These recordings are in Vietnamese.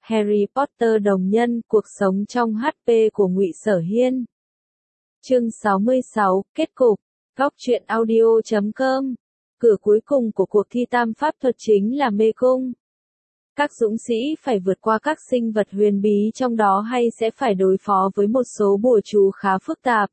Harry Potter đồng nhân, cuộc sống trong HP của Ngụy Sở Hiên. Chương 66, kết cục. Góc truyện audio.com. Cửa cuối cùng của cuộc thi tam pháp thuật chính là mê cung. Các dũng sĩ phải vượt qua các sinh vật huyền bí trong đó hay sẽ phải đối phó với một số bùa chú khá phức tạp.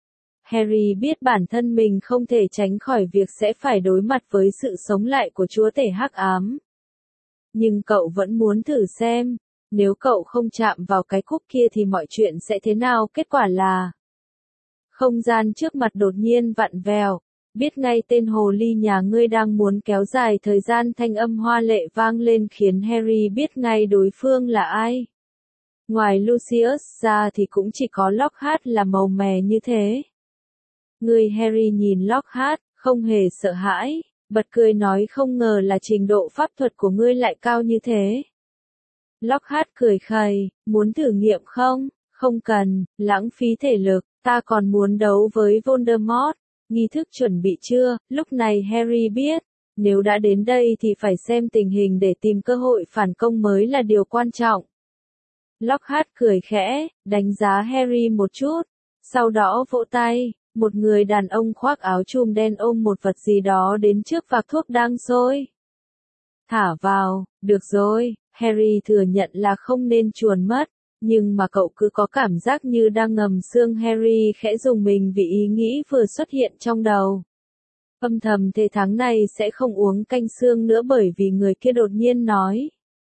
Harry biết bản thân mình không thể tránh khỏi việc sẽ phải đối mặt với sự sống lại của chúa tể hắc ám. Nhưng cậu vẫn muốn thử xem, nếu cậu không chạm vào cái cúp kia thì mọi chuyện sẽ thế nào? Kết quả là không gian trước mặt đột nhiên vặn vẹo, biết ngay tên hồ ly nhà ngươi đang muốn kéo dài thời gian. Thanh âm hoa lệ vang lên khiến Harry biết ngay đối phương là ai. Ngoài Lucius ra thì cũng chỉ có Lockhart là màu mè như thế. Người Harry nhìn Lockhart, không hề sợ hãi, bật cười nói không ngờ là trình độ pháp thuật của ngươi lại cao như thế. Lockhart cười khẩy, muốn thử nghiệm không? Không cần, lãng phí thể lực, ta còn muốn đấu với Voldemort. Nghi thức chuẩn bị chưa? Lúc này Harry biết, nếu đã đến đây thì phải xem tình hình để tìm cơ hội phản công mới là điều quan trọng. Lockhart cười khẽ, đánh giá Harry một chút, sau đó vỗ tay. Một người đàn ông khoác áo chùm đen ôm một vật gì đó đến trước vạc thuốc đang sôi. Thả vào, được rồi, Harry thừa nhận là không nên chuồn mất, nhưng mà cậu cứ có cảm giác như đang ngầm xương. Harry khẽ rùng mình vì ý nghĩ vừa xuất hiện trong đầu. Âm thầm thề tháng này sẽ không uống canh xương nữa bởi vì người kia đột nhiên nói.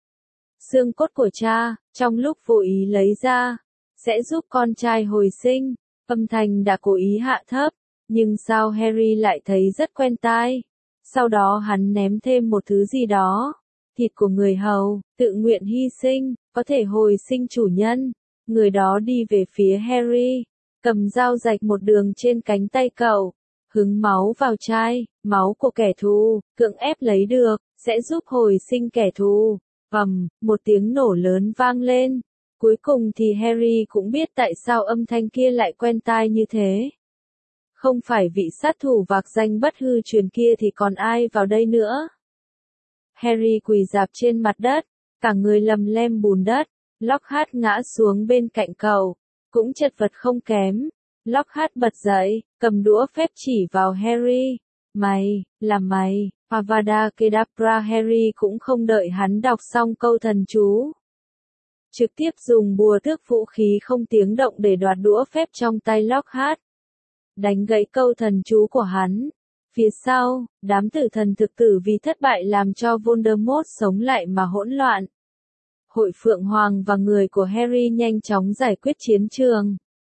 Xương cốt của cha, trong lúc vô ý lấy ra, sẽ giúp con trai hồi sinh. Âm thanh đã cố ý hạ thấp, nhưng sao Harry lại thấy rất quen tai. Sau đó hắn ném thêm một thứ gì đó. Thịt của người hầu, tự nguyện hy sinh, có thể hồi sinh chủ nhân. Người đó đi về phía Harry, cầm dao rạch một đường trên cánh tay cậu. Hứng máu vào chai, máu của kẻ thù, cưỡng ép lấy được, sẽ giúp hồi sinh kẻ thù. Một tiếng nổ lớn vang lên. Cuối cùng thì Harry cũng biết tại sao âm thanh kia lại quen tai như thế. Không phải vị sát thủ vạc danh bất hư truyền kia thì còn ai vào đây nữa. Harry quỳ rạp trên mặt đất, cả người lầm lem bùn đất. Lockhart ngã xuống bên cạnh cậu, cũng chật vật không kém. Lockhart bật dậy, cầm đũa phép chỉ vào Harry. Mày. Avada Kedavra. Harry cũng không đợi hắn đọc xong câu thần chú. Trực tiếp dùng bùa tước vũ khí không tiếng động để đoạt đũa phép trong tay Lockhart. Đánh gãy câu thần chú của hắn. Phía sau, đám tử thần thực tử vì thất bại làm cho Voldemort sống lại mà hỗn loạn. Hội Phượng Hoàng và người của Harry nhanh chóng giải quyết chiến trường.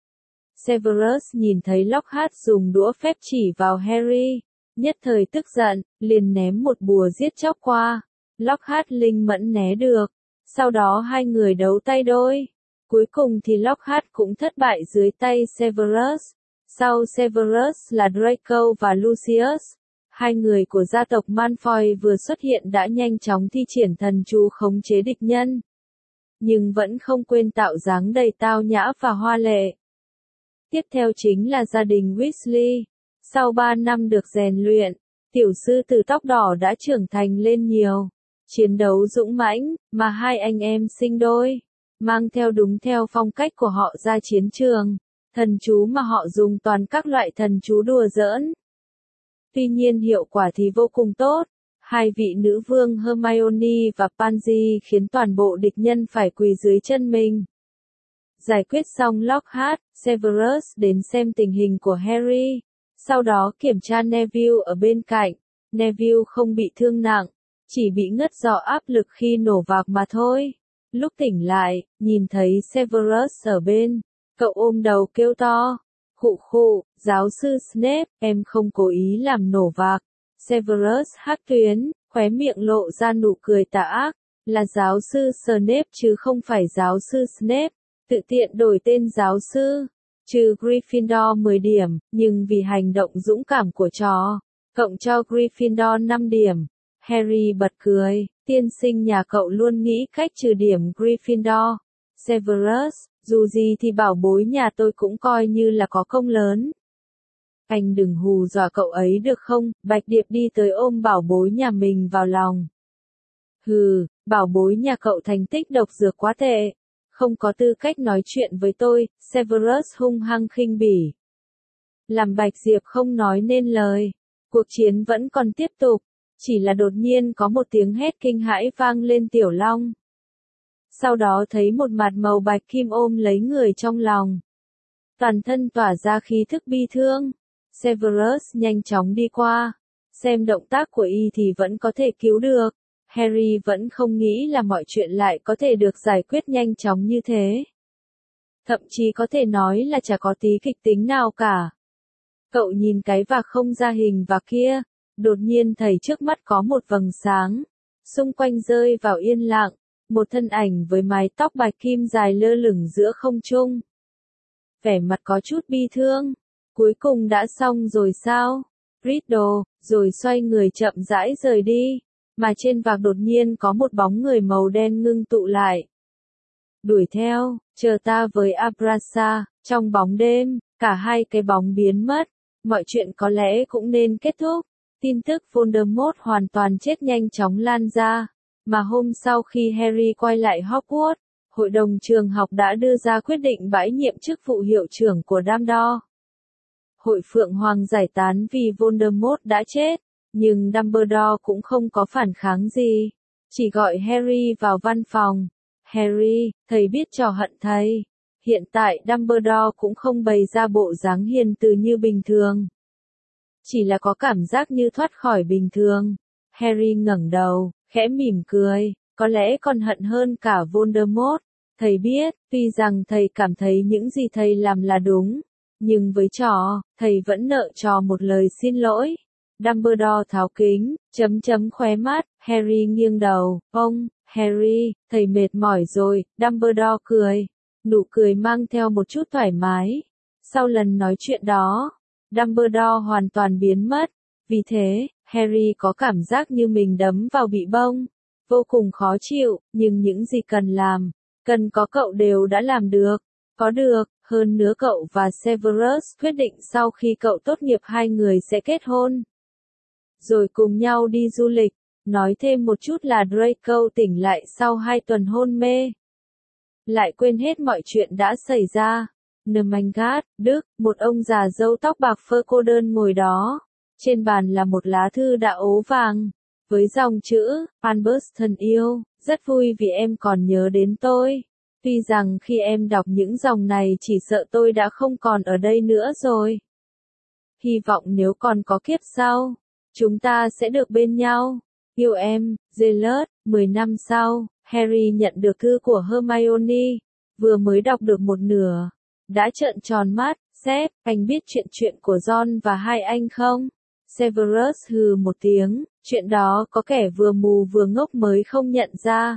Severus nhìn thấy Lockhart dùng đũa phép chỉ vào Harry, nhất thời tức giận, liền ném một bùa giết chóc qua. Lockhart linh mẫn né được. Sau đó hai người đấu tay đôi. Cuối cùng thì Lockhart cũng thất bại dưới tay Severus. Sau Severus là Draco và Lucius. Hai người của gia tộc Malfoy vừa xuất hiện đã nhanh chóng thi triển thần chú khống chế địch nhân. Nhưng vẫn không quên tạo dáng đầy tao nhã và hoa lệ. Tiếp theo chính là gia đình Weasley. Sau 3 năm được rèn luyện, tiểu sư tử tóc đỏ đã trưởng thành lên nhiều. Chiến đấu dũng mãnh, mà hai anh em sinh đôi, mang theo đúng theo phong cách của họ ra chiến trường. Thần chú mà họ dùng toàn các loại thần chú đùa giỡn. Tuy nhiên hiệu quả thì vô cùng tốt. Hai vị nữ vương Hermione và Pansy khiến toàn bộ địch nhân phải quỳ dưới chân mình. Giải quyết xong Lockhart, Severus đến xem tình hình của Harry. Sau đó kiểm tra Neville ở bên cạnh. Neville không bị thương nặng, chỉ bị ngất do áp lực khi nổ vạc mà thôi. Lúc tỉnh lại, nhìn thấy Severus ở bên, cậu ôm đầu kêu to. Khụ, giáo sư Snape, em không cố ý làm nổ vạc. Severus hắc tuyến, khóe miệng lộ ra nụ cười tà ác. Là giáo sư Snape chứ không phải giáo sư Snape. Tự tiện đổi tên giáo sư. Trừ Gryffindor 10 điểm, nhưng vì hành động dũng cảm của trò, cộng cho Gryffindor 5 điểm. Harry bật cười, tiên sinh nhà cậu luôn nghĩ cách trừ điểm Gryffindor. Severus, dù gì thì bảo bối nhà tôi cũng coi như là có công lớn. Anh đừng hù dọa cậu ấy được không? Bạch Điệp đi tới ôm bảo bối nhà mình vào lòng. Hừ, bảo bối nhà cậu thành tích độc dược quá tệ. Không có tư cách nói chuyện với tôi, Severus hung hăng khinh bỉ. Làm Bạch Diệp không nói nên lời. Cuộc chiến vẫn còn tiếp tục. Chỉ là đột nhiên có một tiếng hét kinh hãi vang lên Tiểu Long. Sau đó thấy một mặt màu bạch kim ôm lấy người trong lòng. Toàn thân tỏa ra khí thức bi thương. Severus nhanh chóng đi qua. Xem động tác của y thì vẫn có thể cứu được. Harry vẫn không nghĩ là mọi chuyện lại có thể được giải quyết nhanh chóng như thế. Thậm chí có thể nói là chả có tí kịch tính nào cả. Cậu nhìn cái vạc không ra hình vạc kia, đột nhiên thấy trước mắt có một vầng sáng. Xung quanh rơi vào yên lặng, một thân ảnh với mái tóc bạch kim dài lơ lửng giữa không trung. Vẻ mặt có chút bi thương. Cuối cùng đã xong rồi sao? Riddle, rồi xoay người chậm rãi rời đi. Mà trên vạc đột nhiên có một bóng người màu đen ngưng tụ lại. Đuổi theo, chờ ta với Abrasa, trong bóng đêm, cả hai cái bóng biến mất. Mọi chuyện có lẽ cũng nên kết thúc. Tin tức Voldemort hoàn toàn chết nhanh chóng lan ra. Mà hôm sau khi Harry quay lại Hogwarts, hội đồng trường học đã đưa ra quyết định bãi nhiệm chức vụ hiệu trưởng của Dumbledore. Hội Phượng Hoàng giải tán vì Voldemort đã chết, nhưng Dumbledore cũng không có phản kháng gì. Chỉ gọi Harry vào văn phòng. Harry, thầy biết trò hận thầy. Hiện tại Dumbledore cũng không bày ra bộ dáng hiền từ như bình thường. Chỉ là có cảm giác như thoát khỏi bình thường. Harry ngẩng đầu, khẽ mỉm cười, có lẽ còn hận hơn cả Voldemort. Thầy biết, tuy rằng thầy cảm thấy những gì thầy làm là đúng, nhưng với trò, thầy vẫn nợ trò một lời xin lỗi. Dumbledore tháo kính, khóe mắt, Harry nghiêng đầu, Harry, thầy mệt mỏi rồi, Dumbledore cười. Nụ cười mang theo một chút thoải mái. Sau lần nói chuyện đó, Dumbledore hoàn toàn biến mất. Vì thế, Harry có cảm giác như mình đấm vào bị bông. Vô cùng khó chịu, nhưng những gì cần làm, cần có cậu đều đã làm được. Có được, hơn nữa cậu và Severus quyết định sau khi cậu tốt nghiệp hai người sẽ kết hôn. Rồi cùng nhau đi du lịch. Nói thêm một chút là Draco tỉnh lại sau 2 tuần hôn mê. Lại quên hết mọi chuyện đã xảy ra. Nermangat, Đức, một ông già râu tóc bạc phơ cô đơn ngồi đó. Trên bàn là một lá thư đã ố vàng. Với dòng chữ, Albus thân yêu, rất vui vì em còn nhớ đến tôi. Tuy rằng khi em đọc những dòng này chỉ sợ tôi đã không còn ở đây nữa rồi. Hy vọng nếu còn có kiếp sau, chúng ta sẽ được bên nhau. Yêu em, Zealot. 10 năm sau, Harry nhận được thư của Hermione. Vừa mới đọc được một nửa, đã trợn tròn mắt. Sếp, anh biết chuyện của Ron và hai anh không? Severus hừ một tiếng, chuyện đó có kẻ vừa mù vừa ngốc mới không nhận ra.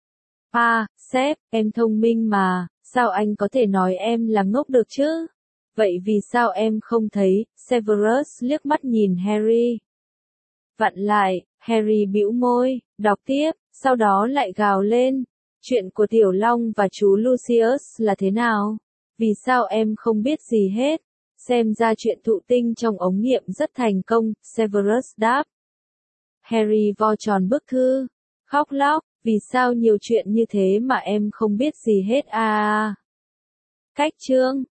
Sếp, em thông minh mà, sao anh có thể nói em là ngốc được chứ? Vậy vì sao em không thấy? Severus liếc mắt nhìn Harry. Vặn lại, Harry bĩu môi, đọc tiếp, sau đó lại gào lên. Chuyện của Tiểu Long và chú Lucius là thế nào? Vì sao em không biết gì hết? Xem ra chuyện thụ tinh trong ống nghiệm rất thành công, Severus đáp. Harry vo tròn bức thư, khóc lóc, vì sao nhiều chuyện như thế mà em không biết gì hết à? Cách chương